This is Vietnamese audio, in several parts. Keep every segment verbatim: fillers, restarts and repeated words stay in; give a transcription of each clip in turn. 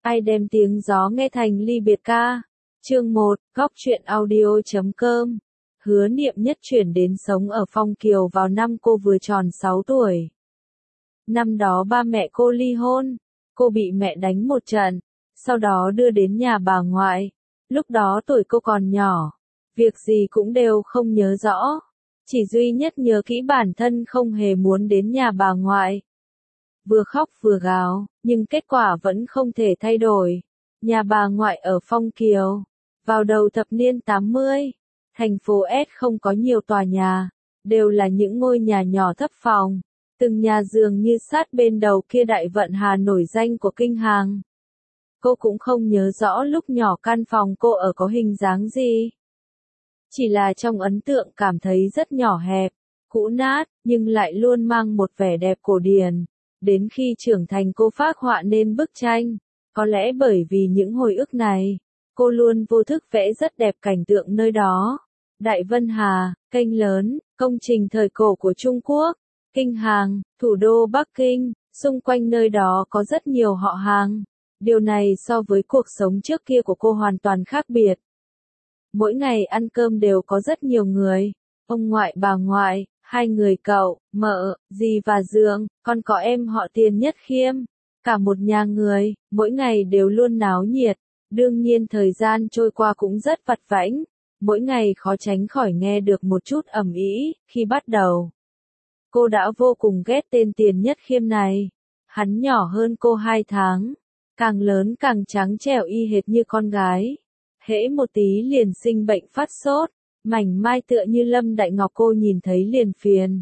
Ai đem tiếng gió nghe thành ly biệt ca. Chương một, góc truyện audio chấm com. Hứa Niệm Nhất chuyển đến sống ở Phong Kiều vào năm cô vừa tròn sáu tuổi. Năm đó ba mẹ cô ly hôn, cô bị mẹ đánh một trận, sau đó đưa đến nhà bà ngoại. Lúc đó tuổi cô còn nhỏ, việc gì cũng đều không nhớ rõ, chỉ duy nhất nhớ kỹ bản thân không hề muốn đến nhà bà ngoại. Vừa khóc vừa gào, nhưng kết quả vẫn không thể thay đổi. Nhà bà ngoại ở Phong Kiều. Vào đầu thập niên tám mươi, thành phố S không có nhiều tòa nhà, đều là những ngôi nhà nhỏ thấp phòng, từng nhà dường như sát bên đầu kia đại vận hà nổi danh của kinh hàng. Cô cũng không nhớ rõ lúc nhỏ căn phòng cô ở có hình dáng gì. Chỉ là trong ấn tượng cảm thấy rất nhỏ hẹp, cũ nát, nhưng lại luôn mang một vẻ đẹp cổ điển. Đến khi trưởng thành cô phác họa nên bức tranh, có lẽ bởi vì những hồi ức này, cô luôn vô thức vẽ rất đẹp cảnh tượng nơi đó. Đại Vân Hà, kênh lớn, công trình thời cổ của Trung Quốc, kinh hàng, thủ đô Bắc Kinh, xung quanh nơi đó có rất nhiều họ hàng. Điều này so với cuộc sống trước kia của cô hoàn toàn khác biệt. Mỗi ngày ăn cơm đều có rất nhiều người, ông ngoại bà ngoại, hai người cậu, mợ, dì và dượng, còn có em họ Tiền Nhất Khiêm. Cả một nhà người, mỗi ngày đều luôn náo nhiệt. Đương nhiên thời gian trôi qua cũng rất vặt vãnh, mỗi ngày khó tránh khỏi nghe được một chút ầm ĩ. Khi bắt đầu, cô đã vô cùng ghét tên Tiền Nhất Khiêm này. Hắn nhỏ hơn cô hai tháng, càng lớn càng trắng trẻo y hệt như con gái. Hễ một tí liền sinh bệnh phát sốt, mảnh mai tựa như Lâm Đại Ngọc, cô nhìn thấy liền phiền.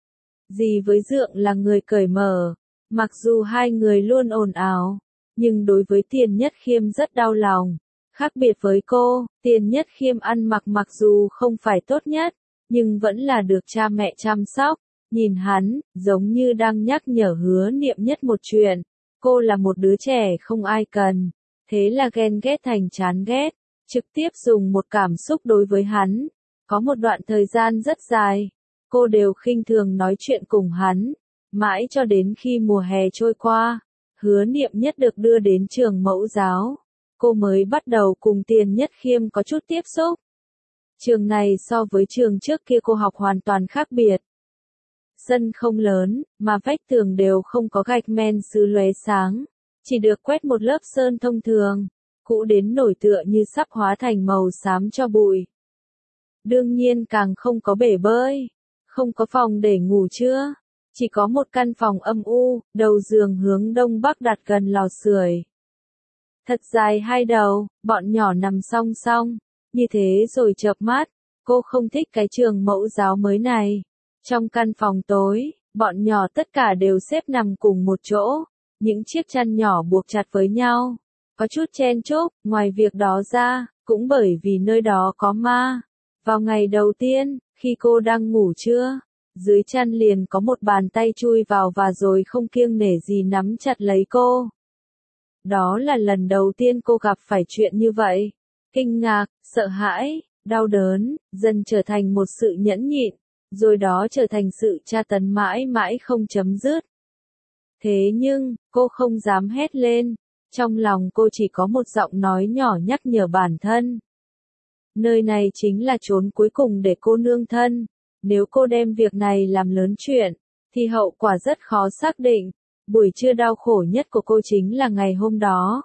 Dì với dượng là người cởi mở, mặc dù hai người luôn ồn ào, nhưng đối với Tiền Nhất Khiêm rất đau lòng. Khác biệt với cô, Tiền Nhất Khiêm ăn mặc mặc dù không phải tốt nhất, nhưng vẫn là được cha mẹ chăm sóc. Nhìn hắn, giống như đang nhắc nhở Hứa Niệm Nhất một chuyện. Cô là một đứa trẻ không ai cần, thế là ghen ghét thành chán ghét, trực tiếp dùng một cảm xúc đối với hắn. Có một đoạn thời gian rất dài, cô đều khinh thường nói chuyện cùng hắn, mãi cho đến khi mùa hè trôi qua, Hứa Niệm Nhất được đưa đến trường mẫu giáo, cô mới bắt đầu cùng Tiền Nhất Khiêm có chút tiếp xúc. Trường này so với trường trước kia cô học hoàn toàn khác biệt. Sân không lớn, mà vách tường đều không có gạch men sứ lóe sáng, chỉ được quét một lớp sơn thông thường, cũ đến nổi tựa như sắp hóa thành màu xám cho bụi. Đương nhiên càng không có bể bơi, không có phòng để ngủ trưa, chỉ có một căn phòng âm u, đầu giường hướng đông bắc đặt gần lò sưởi. Thật dài hai đầu, bọn nhỏ nằm song song, như thế rồi chợp mắt. Cô không thích cái trường mẫu giáo mới này. Trong căn phòng tối, bọn nhỏ tất cả đều xếp nằm cùng một chỗ, những chiếc chăn nhỏ buộc chặt với nhau, có chút chen chúc. Ngoài việc đó ra, cũng bởi vì nơi đó có ma. Vào ngày đầu tiên, khi cô đang ngủ trưa, dưới chăn liền có một bàn tay chui vào và rồi không kiêng nể gì nắm chặt lấy cô. Đó là lần đầu tiên cô gặp phải chuyện như vậy. Kinh ngạc, sợ hãi, đau đớn, dần trở thành một sự nhẫn nhịn, rồi đó trở thành sự tra tấn mãi mãi không chấm dứt. Thế nhưng, cô không dám hét lên, trong lòng cô chỉ có một giọng nói nhỏ nhắc nhở bản thân. Nơi này chính là chốn cuối cùng để cô nương thân, nếu cô đem việc này làm lớn chuyện, thì hậu quả rất khó xác định. Buổi trưa đau khổ nhất của cô chính là ngày hôm đó.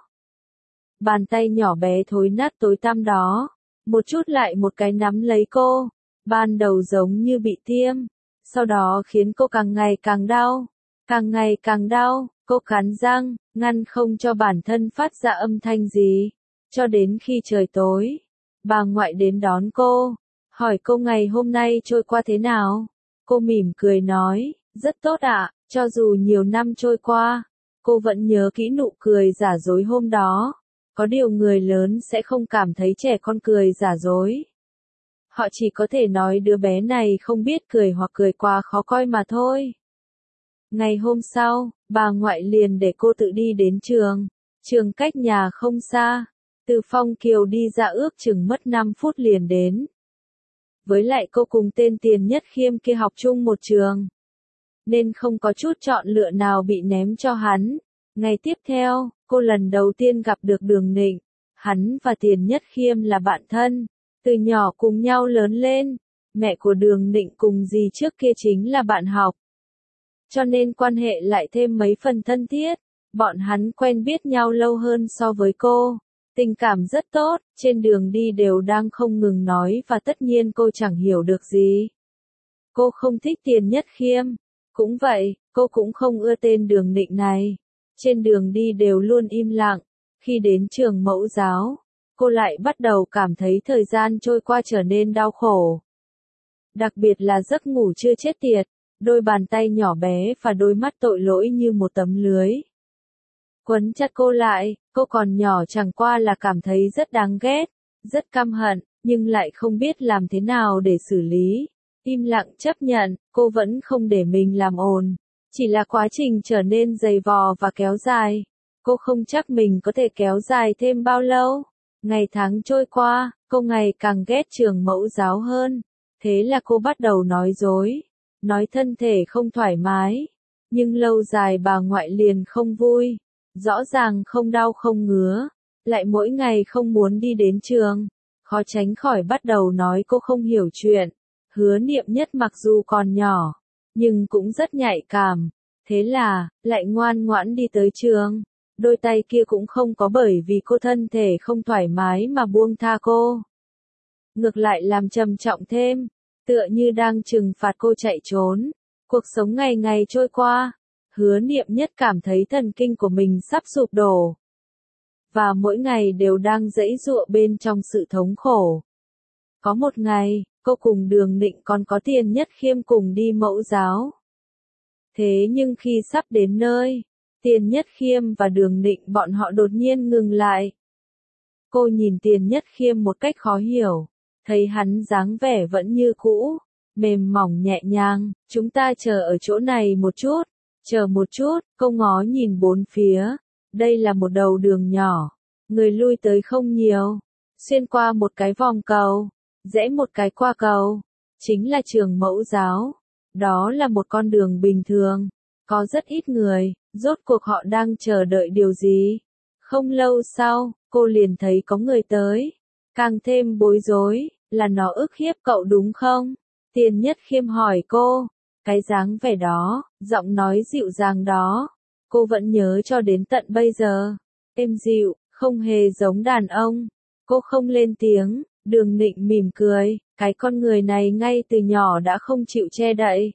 Bàn tay nhỏ bé thối nát tối tăm đó, một chút lại một cái nắm lấy cô, ban đầu giống như bị tiêm, sau đó khiến cô càng ngày càng đau, càng ngày càng đau, cô cắn răng, ngăn không cho bản thân phát ra âm thanh gì, cho đến khi trời tối, bà ngoại đến đón cô, hỏi cô ngày hôm nay trôi qua thế nào. Cô mỉm cười nói, rất tốt ạ. Cho dù nhiều năm trôi qua, cô vẫn nhớ kỹ nụ cười giả dối hôm đó. Có điều người lớn sẽ không cảm thấy trẻ con cười giả dối. Họ chỉ có thể nói đứa bé này không biết cười hoặc cười quá khó coi mà thôi. Ngày hôm sau, bà ngoại liền để cô tự đi đến trường. Trường cách nhà không xa. Từ Phong Kiều đi ra ước chừng mất năm phút liền đến. Với lại cô cùng tên Tiền Nhất Khiêm kia học chung một trường, nên không có chút chọn lựa nào bị ném cho hắn. Ngày tiếp theo, cô lần đầu tiên gặp được Đường Nịnh. Hắn và Tiền Nhất Khiêm là bạn thân, từ nhỏ cùng nhau lớn lên. Mẹ của Đường Nịnh cùng dì trước kia chính là bạn học, cho nên quan hệ lại thêm mấy phần thân thiết. Bọn hắn quen biết nhau lâu hơn so với cô, tình cảm rất tốt, trên đường đi đều đang không ngừng nói và tất nhiên cô chẳng hiểu được gì. Cô không thích Tiền Nhất Khiêm, cũng vậy, cô cũng không ưa tên Đường Nịnh này. Trên đường đi đều luôn im lặng, khi đến trường mẫu giáo, cô lại bắt đầu cảm thấy thời gian trôi qua trở nên đau khổ. Đặc biệt là giấc ngủ chưa chết tiệt, đôi bàn tay nhỏ bé và đôi mắt tội lỗi như một tấm lưới quấn chặt cô lại. Cô còn nhỏ chẳng qua là cảm thấy rất đáng ghét, rất căm hận, nhưng lại không biết làm thế nào để xử lý. Im lặng chấp nhận, cô vẫn không để mình làm ồn. Chỉ là quá trình trở nên dày vò và kéo dài. Cô không chắc mình có thể kéo dài thêm bao lâu. Ngày tháng trôi qua, cô ngày càng ghét trường mẫu giáo hơn. Thế là cô bắt đầu nói dối, nói thân thể không thoải mái. Nhưng lâu dài bà ngoại liền không vui. Rõ ràng không đau không ngứa, lại mỗi ngày không muốn đi đến trường. Khó tránh khỏi bắt đầu nói cô không hiểu chuyện. Hứa Niệm Nhất mặc dù còn nhỏ, nhưng cũng rất nhạy cảm. Thế là, lại ngoan ngoãn đi tới trường. Đôi tay kia cũng không có bởi vì cô thân thể không thoải mái mà buông tha cô. Ngược lại làm trầm trọng thêm, tựa như đang trừng phạt cô chạy trốn. Cuộc sống ngày ngày trôi qua, Hứa Niệm Nhất cảm thấy thần kinh của mình sắp sụp đổ. Và mỗi ngày đều đang giãy giụa bên trong sự thống khổ. Có một ngày, cô cùng Đường Nịnh còn có Tiền Nhất Khiêm cùng đi mẫu giáo. Thế nhưng khi sắp đến nơi, Tiền Nhất Khiêm và Đường Nịnh bọn họ đột nhiên ngừng lại. Cô nhìn Tiền Nhất Khiêm một cách khó hiểu, thấy hắn dáng vẻ vẫn như cũ, mềm mỏng nhẹ nhàng. Chúng ta chờ ở chỗ này một chút, chờ một chút, cô ngó nhìn bốn phía. Đây là một đầu đường nhỏ, người lui tới không nhiều, xuyên qua một cái vòng cầu, rẽ một cái qua cầu, chính là trường mẫu giáo. Đó là một con đường bình thường, có rất ít người, rốt cuộc họ đang chờ đợi điều gì. Không lâu sau, cô liền thấy có người tới, càng thêm bối rối, là nó ức hiếp cậu đúng không? Tiền Nhất Khiêm hỏi cô, cái dáng vẻ đó, giọng nói dịu dàng đó, cô vẫn nhớ cho đến tận bây giờ, êm dịu, không hề giống đàn ông. Cô không lên tiếng. Đường Nịnh mỉm cười, cái con người này ngay từ nhỏ đã không chịu che đậy.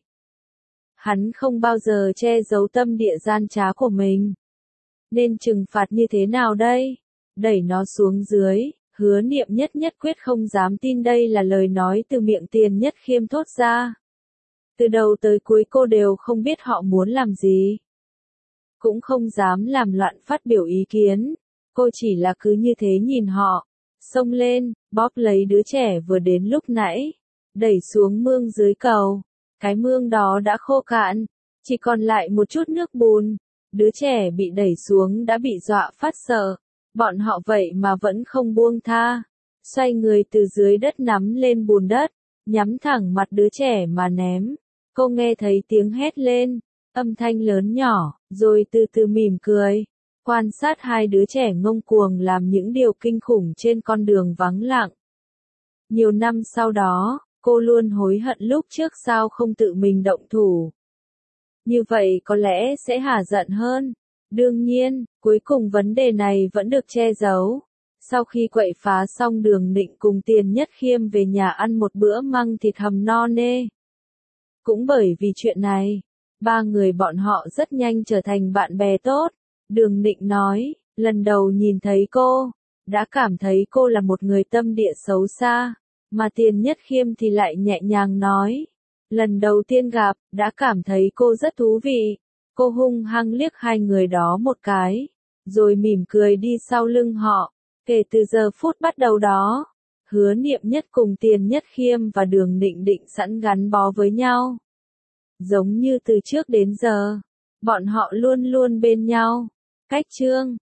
Hắn không bao giờ che giấu tâm địa gian trá của mình. Nên trừng phạt như thế nào đây? Đẩy nó xuống dưới. Hứa Niệm Nhất nhất quyết không dám tin đây là lời nói từ miệng Tiền Nhất Khiêm thốt ra. Từ đầu tới cuối cô đều không biết họ muốn làm gì. Cũng không dám làm loạn phát biểu ý kiến. Cô chỉ là cứ như thế nhìn họ. Xông lên, bóp lấy đứa trẻ vừa đến lúc nãy, đẩy xuống mương dưới cầu. Cái mương đó đã khô cạn, chỉ còn lại một chút nước bùn. Đứa trẻ bị đẩy xuống đã bị dọa phát sợ. Bọn họ vậy mà vẫn không buông tha. Xoay người từ dưới đất nắm lên bùn đất, nhắm thẳng mặt đứa trẻ mà ném. Cô nghe thấy tiếng hét lên, âm thanh lớn nhỏ, rồi từ từ mỉm cười. Quan sát hai đứa trẻ ngông cuồng làm những điều kinh khủng trên con đường vắng lặng. Nhiều năm sau đó, cô luôn hối hận lúc trước sao không tự mình động thủ. Như vậy có lẽ sẽ hả giận hơn. Đương nhiên, cuối cùng vấn đề này vẫn được che giấu. Sau khi quậy phá xong, Đường Nịnh cùng Tiền Nhất Khiêm về nhà ăn một bữa măng thịt hầm no nê. Cũng bởi vì chuyện này, ba người bọn họ rất nhanh trở thành bạn bè tốt. Đường Nịnh nói, lần đầu nhìn thấy cô, đã cảm thấy cô là một người tâm địa xấu xa, mà Tiền Nhất Khiêm thì lại nhẹ nhàng nói, lần đầu tiên gặp, đã cảm thấy cô rất thú vị. Cô hung hăng liếc hai người đó một cái, rồi mỉm cười đi sau lưng họ. Kể từ giờ phút bắt đầu đó, Hứa Niệm Nhất cùng Tiền Nhất Khiêm và Đường Nịnh định sẵn gắn bó với nhau. Giống như từ trước đến giờ, bọn họ luôn luôn bên nhau. Cách chương